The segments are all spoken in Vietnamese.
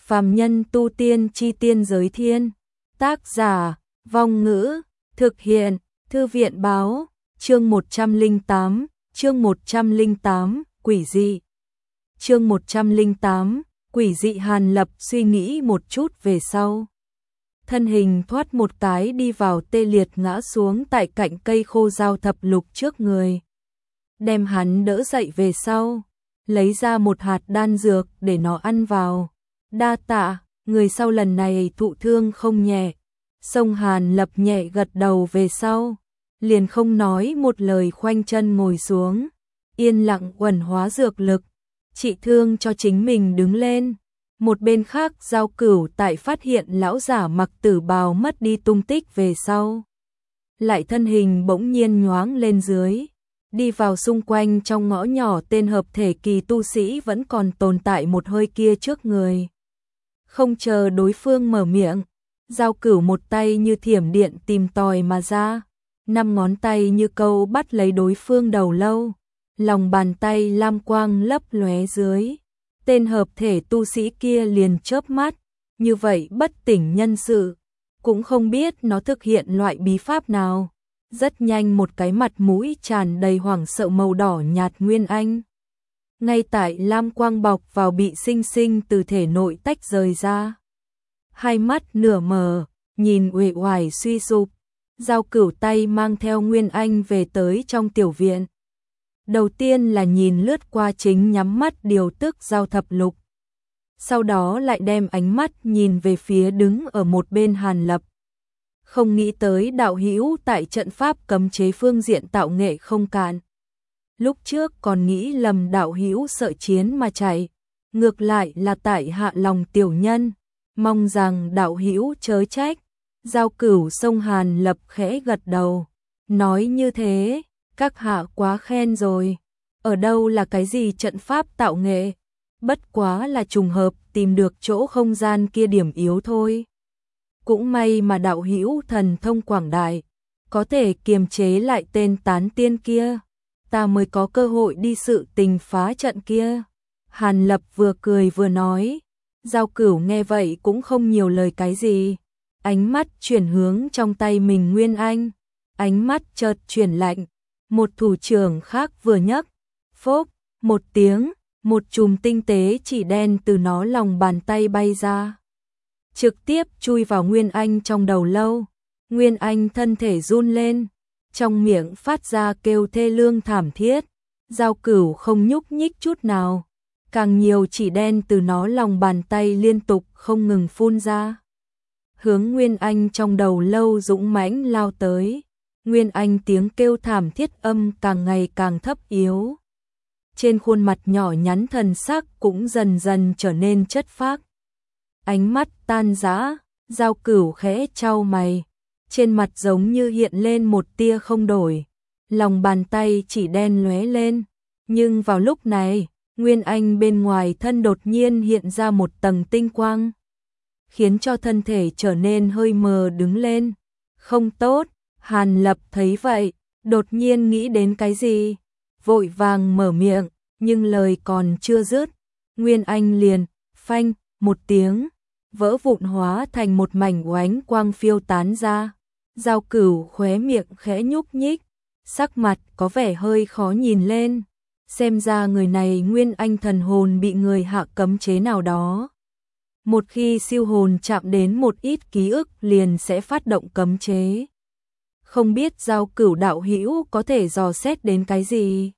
Phàm nhân tu tiên chi tiên giới thiên. Tác giả, Vong Ngữ, thực hiện, Thư viện báo, chương 108, quỷ dị. Chương 108, quỷ dị. Hàn Lập suy nghĩ một chút về sau. Thân hình thoát một cái đi vào tê liệt ngã xuống tại cạnh cây khô dao thập lục trước người. Đem hắn đỡ dậy về sau, lấy ra một hạt đan dược để nó ăn vào. Đa tạ, người sau lần này thụ thương không nhẹ. Song Hàn Lập nhẹ gật đầu về sau, liền không nói một lời khoanh chân ngồi xuống, yên lặng uẩn hóa dược lực, trị thương cho chính mình đứng lên. Một bên khác Giao Cửu tại phát hiện lão giả mặc tử bào mất đi tung tích về sau, lại thân hình bỗng nhiên nhoáng lên dưới, đi vào xung quanh trong ngõ nhỏ. Tên hợp thể kỳ tu sĩ vẫn còn tồn tại một hơi kia trước người. Không chờ đối phương mở miệng, Giao Cửu một tay như thiểm điện tìm tòi mà ra, 5 ngón tay như câu bắt lấy đối phương đầu lâu, lòng bàn tay lam quang lấp lóe dưới. Tên hợp thể tu sĩ kia liền chớp mắt, như vậy bất tỉnh nhân sự, cũng không biết nó thực hiện loại bí pháp nào. Rất nhanh một cái mặt mũi tràn đầy hoảng sợ màu đỏ nhạt nguyên anh, ngay tại lam quang bọc vào bị sinh sinh từ thể nội tách rời ra. Hai mắt nửa mờ, nhìn uể oải suy sụp. Giao Cửu tay mang theo nguyên anh về tới trong tiểu viện. Đầu tiên là nhìn lướt qua chính nhắm mắt điều tức giao thập lục, sau đó lại đem ánh mắt nhìn về phía đứng ở một bên Hàn Lập. Không nghĩ tới đạo hữu tại trận pháp cấm chế phương diện tạo nghệ không cạn. Lúc trước còn nghĩ lầm đạo hữu sợ chiến mà chạy, ngược lại là tại hạ lòng tiểu nhân, mong rằng đạo hữu chớ trách. Giao Cửu xông Hàn Lập khẽ gật đầu, nói như thế, các hạ quá khen rồi. Ở đâu là cái gì trận pháp tạo nghệ, bất quá là trùng hợp tìm được chỗ không gian kia điểm yếu thôi. Cũng may mà đạo hữu thần thông quảng đại, có thể kiềm chế lại tên tán tiên kia, ta mới có cơ hội đi sự tình phá trận kia. Hàn Lập vừa cười vừa nói. Giao Cửu nghe vậy cũng không nhiều lời cái gì, ánh mắt chuyển hướng trong tay mình nguyên anh, ánh mắt chợt chuyển lạnh. Một thủ trưởng khác vừa nhấc, phốp một tiếng, một chùm tinh tế chỉ đen từ nó lòng bàn tay bay ra, trực tiếp chui vào nguyên anh trong đầu lâu. Nguyên anh thân thể run lên, trong miệng phát ra kêu thê lương thảm thiết. Giao Cửu không nhúc nhích chút nào, càng nhiều chỉ đen từ nó lòng bàn tay liên tục không ngừng phun ra, hướng nguyên anh trong đầu lâu dũng mãnh lao tới. Nguyên anh tiếng kêu thảm thiết âm càng ngày càng thấp yếu, trên khuôn mặt nhỏ nhắn thần sắc cũng dần dần trở nên chất phác, ánh mắt tan rã. Giao Cửu khẽ chau mày, trên mặt giống như hiện lên một tia không đổi, lòng bàn tay chỉ đen lóe lên. Nhưng vào lúc này, nguyên anh bên ngoài thân đột nhiên hiện ra một tầng tinh quang, khiến cho thân thể trở nên hơi mờ đứng lên. Không tốt. Hàn Lập thấy vậy, đột nhiên nghĩ đến cái gì, vội vàng mở miệng, nhưng lời còn chưa dứt, nguyên anh liền phanh một tiếng vỡ vụn, hóa thành một mảnh oánh quang phiêu tán ra. Giao Cửu khóe miệng khẽ nhúc nhích, sắc mặt có vẻ hơi khó nhìn lên, xem ra người này nguyên anh thần hồn bị người hạ cấm chế nào đó. Một khi siêu hồn chạm đến một ít ký ức liền sẽ phát động cấm chế. Không biết Giao Cửu đạo hữu có thể dò xét đến cái gì?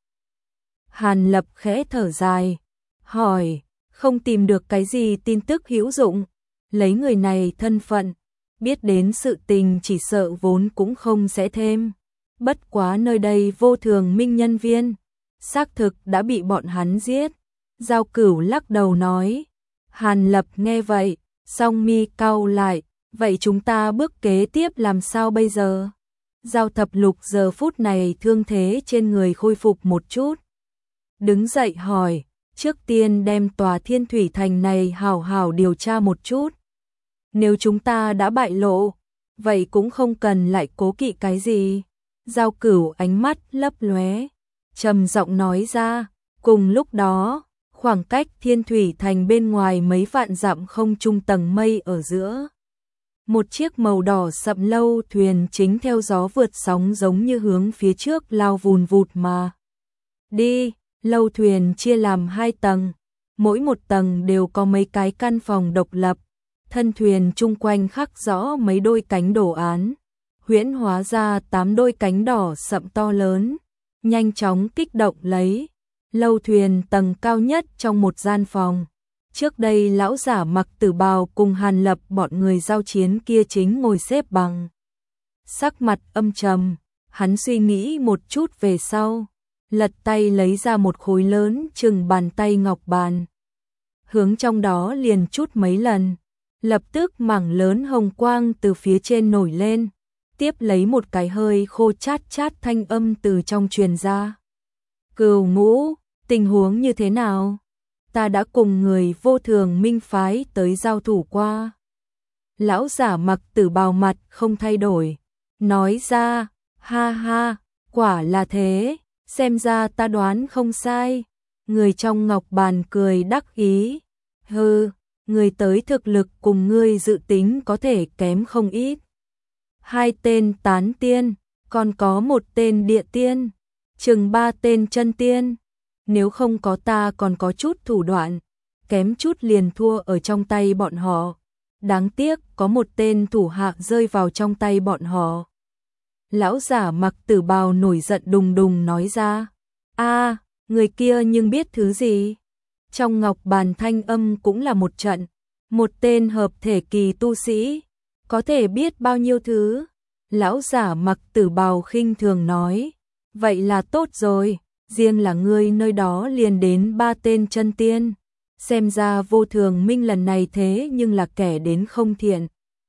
Hàn Lập khẽ thở dài, hỏi, không tìm được cái gì tin tức hữu dụng. Lấy người này thân phận, biết đến sự tình chỉ sợ vốn cũng không sẽ thêm. Bất quá nơi đây vô thường minh nhân viên, xác thực đã bị bọn hắn giết. Giao Cửu lắc đầu nói. Hàn Lập nghe vậy, song mi cau lại, vậy chúng ta bước kế tiếp làm sao bây giờ? Giao thập lục giờ phút này thương thế trên người khôi phục một chút, đứng dậy hỏi, trước tiên đem tòa Thiên Thủy Thành này hảo hảo điều tra một chút. Nếu chúng ta đã bại lộ, vậy cũng không cần lại cố kỵ cái gì. Giao Cửu ánh mắt lấp lóe, trầm giọng nói ra. Cùng lúc đó, Khoảng cách Thiên Thủy Thành bên ngoài mấy vạn dặm không trung tầng mây ở giữa. Một chiếc màu đỏ sậm lâu thuyền chính theo gió vượt sóng giống như hướng phía trước lao vùn vụt mà đi. Lâu thuyền chia làm 2 tầng, mỗi một tầng đều có mấy cái căn phòng độc lập. Thân thuyền chung quanh khắc rõ mấy đôi cánh đồ án, huyễn hóa ra 8 đôi cánh đỏ sậm to lớn, nhanh chóng kích động lấy. Lâu thuyền tầng cao nhất trong một gian phòng. Trước đây lão giả mặc tử bào cùng Hàn Lập bọn người giao chiến kia chính ngồi xếp bằng. Sắc mặt âm trầm, hắn suy nghĩ một chút về sau, lật tay lấy ra một khối lớn chừng bàn tay ngọc bàn. Hướng trong đó liền chút mấy lần, lập tức mảng lớn hồng quang từ phía trên nổi lên, tiếp lấy một cái hơi khô chát chát thanh âm từ trong truyền ra. Cửu Ngũ, tình huống như thế nào? Ta đã cùng người Vô Thường Minh phái tới giao thủ qua. Lão giả mặc tử bào mặt không thay đổi, nói ra, ha ha, quả là thế, xem ra ta đoán không sai. Người trong ngọc bàn cười đắc ý, hừ, người tới thực lực cùng ngươi dự tính có thể kém không ít. 2 tên tán tiên, còn có 1 tên địa tiên, chừng 3 tên chân tiên. Nếu không có ta còn có chút thủ đoạn, kém chút liền thua ở trong tay bọn họ. Đáng tiếc có 1 tên thủ hạ rơi vào trong tay bọn họ. Lão giả mặc tử bào nổi giận đùng đùng nói ra, a, người kia nhưng biết thứ gì? Trong ngọc bàn thanh âm cũng là một trận, 1 tên hợp thể kỳ tu sĩ, có thể biết bao nhiêu thứ? Lão giả mặc tử bào khinh thường nói, vậy là tốt rồi. Riêng là ngươi nơi đó liền đến 3 tên chân tiên, xem ra Vô Thường Minh lần này thế nhưng là kẻ đến không thiện.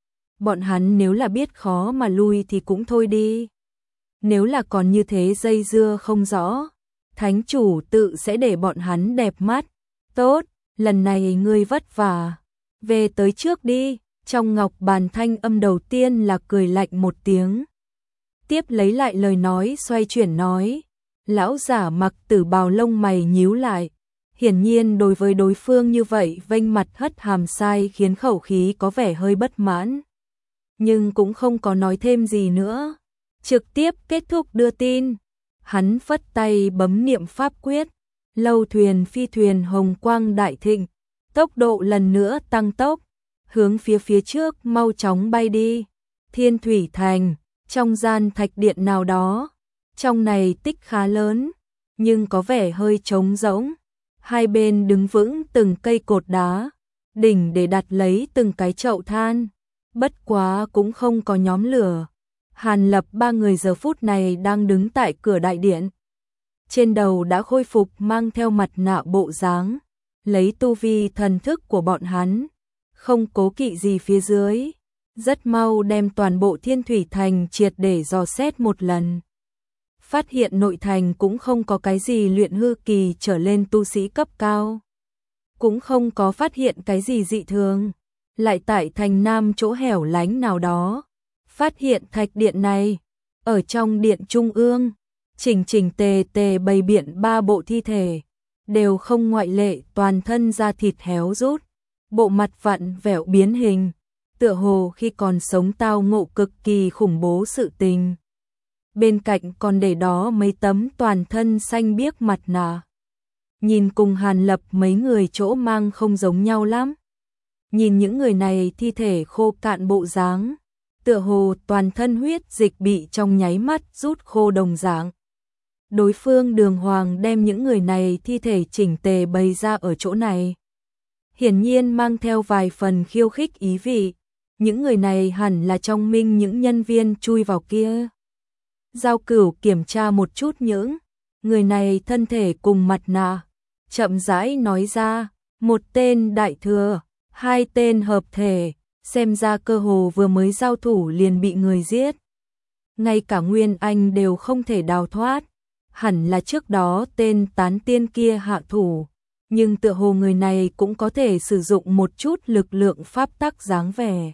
Bọn hắn nếu là biết khó mà lui thì cũng thôi đi. Nếu là còn như thế dây dưa không rõ, thánh chủ tự sẽ để bọn hắn đẹp mắt. Tốt, lần này ngươi vất vả, về tới trước đi. Trong ngọc bàn thanh âm đầu tiên là cười lạnh một tiếng, tiếp lấy lại lời nói xoay chuyển nói. Lão giả mặc tử bào lông mày nhíu lại, hiển nhiên đối với đối phương như vậy vênh mặt hất hàm sai khiến khẩu khí có vẻ hơi bất mãn. Nhưng cũng không có nói thêm gì nữa, trực tiếp kết thúc đưa tin. Hắn phất tay bấm niệm pháp quyết, lâu thuyền phi thuyền hồng quang đại thịnh, tốc độ lần nữa tăng tốc, hướng phía trước mau chóng bay đi. Thiên Thủy Thành, trong gian thạch điện nào đó. Trong này tích khá lớn, nhưng có vẻ hơi trống rỗng. Hai bên đứng vững từng cây cột đá, đỉnh để đặt lấy từng cái chậu than. Bất quá cũng không có nhóm lửa. Hàn Lập 3 người giờ phút này đang đứng tại cửa đại điện. Trên đầu đã khôi phục mang theo mặt nạ bộ dáng, lấy tu vi thần thức của bọn hắn, không cố kỵ gì phía dưới, rất mau đem toàn bộ Thiên Thủy Thành triệt để dò xét một lần. Phát hiện nội thành cũng không có cái gì luyện hư kỳ trở lên tu sĩ cấp cao, cũng không có phát hiện cái gì dị thường. Lại tại thành nam chỗ hẻo lánh nào đó, phát hiện thạch điện này, ở trong điện trung ương, chỉnh tề tề bày biện 3 bộ thi thể, đều không ngoại lệ toàn thân da thịt héo rút, bộ mặt vặn vẹo biến hình, tựa hồ khi còn sống tao ngộ cực kỳ khủng bố sự tình. Bên cạnh còn để đó mấy tấm toàn thân xanh biếc mặt nạ. Nhìn cùng Hàn Lập mấy người chỗ mang không giống nhau lắm. Nhìn những người này thi thể khô cạn bộ dáng, tựa hồ toàn thân huyết dịch bị trong nháy mắt rút khô đồng dạng. Đối phương đường hoàng đem những người này thi thể chỉnh tề bày ra ở chỗ này, hiển nhiên mang theo vài phần khiêu khích ý vị. Những người này hẳn là trong minh những nhân viên chui vào kia. Giao Cửu kiểm tra một chút những người này thân thể cùng mặt nạ, chậm rãi nói ra, 1 tên đại thừa, 2 tên hợp thể, xem ra cơ hồ vừa mới giao thủ liền bị người giết. Ngay cả Nguyên Anh đều không thể đào thoát, hẳn là trước đó tên tán tiên kia hạ thủ, nhưng tựa hồ người này cũng có thể sử dụng một chút lực lượng pháp tắc dáng vẻ.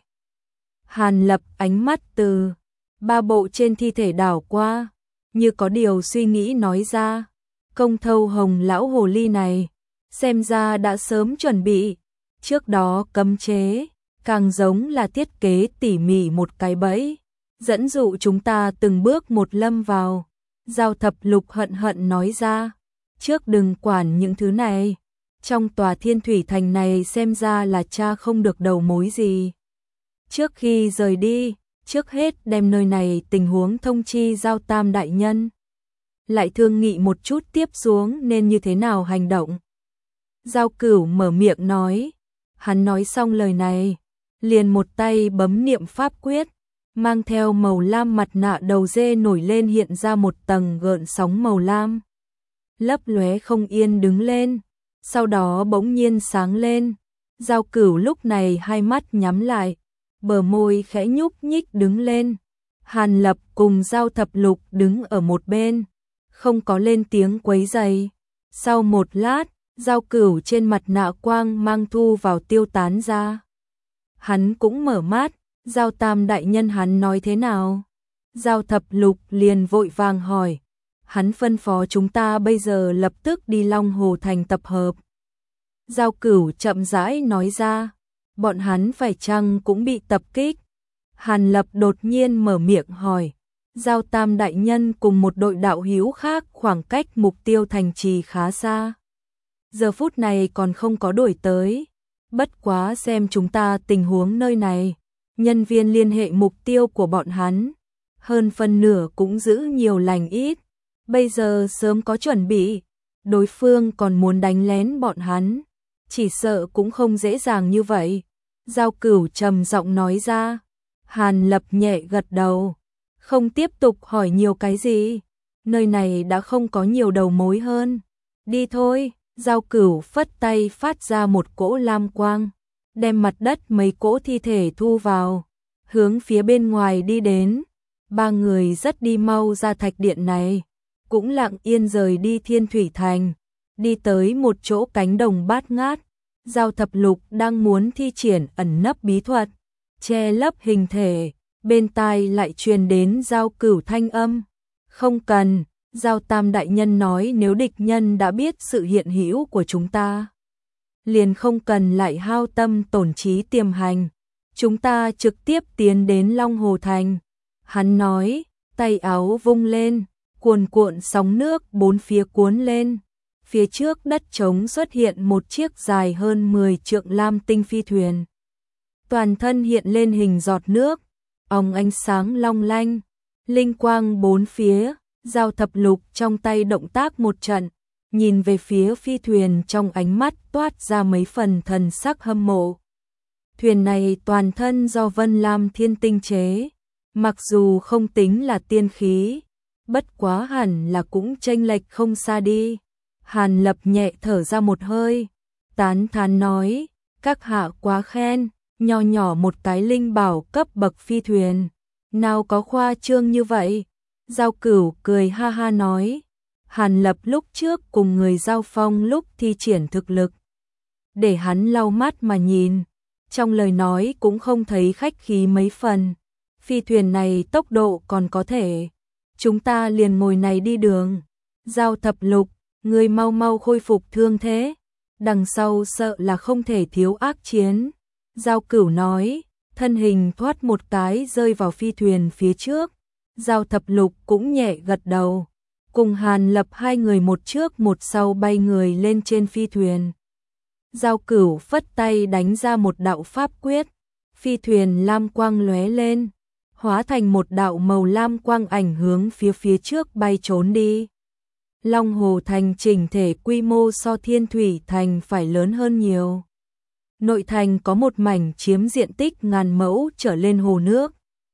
Hàn Lập ánh mắt từ 3 bộ trên thi thể đảo qua, như có điều suy nghĩ nói ra, Công Thâu Hồng lão hồ ly này, xem ra đã sớm chuẩn bị. Trước đó cấm chế, càng giống là thiết kế tỉ mỉ một cái bẫy, dẫn dụ chúng ta từng bước một lâm vào. Giao Thập Lục hận hận nói ra, trước đừng quản những thứ này. Trong tòa Thiên Thủy Thành này xem ra là cha không được đầu mối gì. Trước khi rời đi, trước hết đem nơi này tình huống thông chi Giao Tam đại nhân. Lại thương nghị một chút tiếp xuống nên như thế nào hành động. Giao Cửu mở miệng nói. Hắn nói xong lời này, liền một tay bấm niệm pháp quyết, mang theo màu lam mặt nạ đầu dê nổi lên hiện ra một tầng gợn sóng màu lam. Lấp lóe không yên đứng lên, sau đó bỗng nhiên sáng lên. Giao Cửu lúc này hai mắt nhắm lại, bờ môi khẽ nhúc nhích đứng lên. Hàn Lập cùng Giao Thập Lục đứng ở một bên, không có lên tiếng quấy rầy. Sau một lát, Giao Cửu trên mặt nạ quang mang thu vào tiêu tán ra. Hắn cũng mở mắt, Giao Tam đại nhân hắn nói thế nào? Giao Thập Lục liền vội vàng hỏi. Hắn phân phó chúng ta bây giờ lập tức đi Long Hồ Thành tập hợp. Giao Cửu chậm rãi nói ra, bọn hắn phải chăng cũng bị tập kích? Hàn Lập đột nhiên mở miệng hỏi. Giao Tam đại nhân cùng một đội đạo hữu khác khoảng cách mục tiêu thành trì khá xa. Giờ phút này còn không có đuổi tới. Bất quá xem chúng ta tình huống nơi này, nhân viên liên hệ mục tiêu của bọn hắn, hơn phân nửa cũng giữ nhiều lành ít. Bây giờ sớm có chuẩn bị, đối phương còn muốn đánh lén bọn hắn, chỉ sợ cũng không dễ dàng như vậy. Giao Cửu trầm giọng nói ra. Hàn Lập nhẹ gật đầu, không tiếp tục hỏi nhiều cái gì. Nơi này đã không có nhiều đầu mối hơn. Đi thôi. Giao Cửu phất tay phát ra một cỗ lam quang, đem mặt đất mấy cỗ thi thể thu vào, hướng phía bên ngoài đi đến. Ba người rất đi mau ra thạch điện này, cũng lặng yên rời đi Thiên Thủy Thành, đi tới một chỗ cánh đồng bát ngát. Giao Thập Lục đang muốn thi triển ẩn nấp bí thuật, che lấp hình thể, bên tai lại truyền đến Giao Cửu thanh âm. Không cần. Giao Tam đại nhân nói nếu địch nhân đã biết sự hiện hữu của chúng ta, liền không cần lại hao tâm tổn trí tiềm hành. Chúng ta trực tiếp tiến đến Long Hồ Thành. Hắn nói, tay áo vung lên, cuồn cuộn sóng nước bốn phía cuốn lên. Phía trước đất trống xuất hiện một chiếc dài hơn 10 trượng lam tinh phi thuyền. Toàn thân hiện lên hình giọt nước, óng ánh sáng long lanh, linh quang bốn phía. Giao Thập Lục trong tay động tác một trận, nhìn về phía phi thuyền trong ánh mắt toát ra mấy phần thần sắc hâm mộ. Thuyền này toàn thân do Vân Lam Thiên tinh chế, mặc dù không tính là tiên khí, bất quá hẳn là cũng chênh lệch không xa đi. Hàn Lập nhẹ thở ra một hơi, tán thán nói, các hạ quá khen, nho nhỏ một cái linh bảo cấp bậc phi thuyền, nào có khoa trương như vậy. Giao Cửu cười ha ha nói, Hàn Lập lúc trước cùng người giao phong lúc thi triển thực lực, để hắn lau mắt mà nhìn, trong lời nói cũng không thấy khách khí mấy phần. Phi thuyền này tốc độ còn có thể, chúng ta liền ngồi này đi đường. Giao Thập Lục, người mau mau khôi phục thương thế, đằng sau sợ là không thể thiếu ác chiến. Giao Cửu nói, thân hình thoát một cái rơi vào phi thuyền phía trước. Giao Thập Lục cũng nhẹ gật đầu, cùng Hàn Lập hai người một trước một sau bay người lên trên phi thuyền. Giao Cửu phất tay đánh ra một đạo pháp quyết, phi thuyền lam quang lóe lên, hóa thành một đạo màu lam quang ảnh hướng phía trước bay trốn đi. Long Hồ Thành chỉnh thể quy mô so Thiên Thủy Thành phải lớn hơn nhiều. Nội thành có một mảnh chiếm diện tích ngàn mẫu trở lên hồ nước,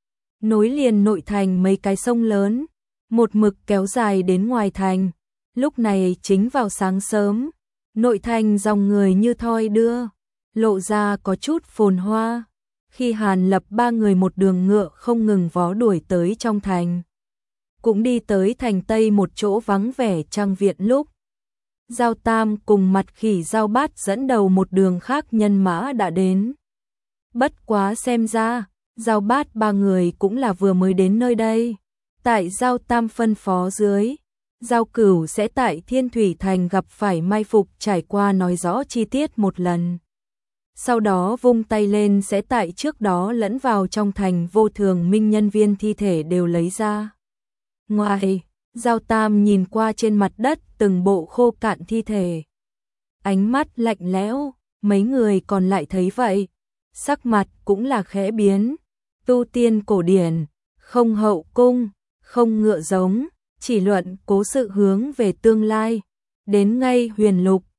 nối liền nội thành mấy cái sông lớn, một mực kéo dài đến ngoài thành. Lúc này chính vào sáng sớm, nội thành dòng người như thoi đưa, lộ ra có chút phồn hoa. Khi Hàn Lập ba người một đường ngựa không ngừng vó đuổi tới trong thành, cũng đi tới thành Tây một chỗ vắng vẻ trang viện lúc, Giao Tam cùng Mặt Khỉ Giao Bát dẫn đầu một đường khác nhân mã đã đến. Bất quá xem ra, Giao Bát ba người cũng là vừa mới đến nơi đây. Tại Giao Tam phân phó dưới, Giao Cửu sẽ tại Thiên Thủy Thành gặp phải mai phục, trải qua nói rõ chi tiết một lần. Sau đó vung tay lên sẽ tại trước đó lẫn vào trong thành, Vô Thường Minh nhân viên thi thể đều lấy ra. Ngoài, Giao Tam nhìn qua trên mặt đất từng bộ khô cạn thi thể. Ánh mắt lạnh lẽo, mấy người còn lại thấy vậy, sắc mặt cũng là khẽ biến. Tu tiên cổ điển, không hậu cung, không ngựa giống, chỉ luận cố sự hướng về tương lai. Đến ngay Huyền Lục,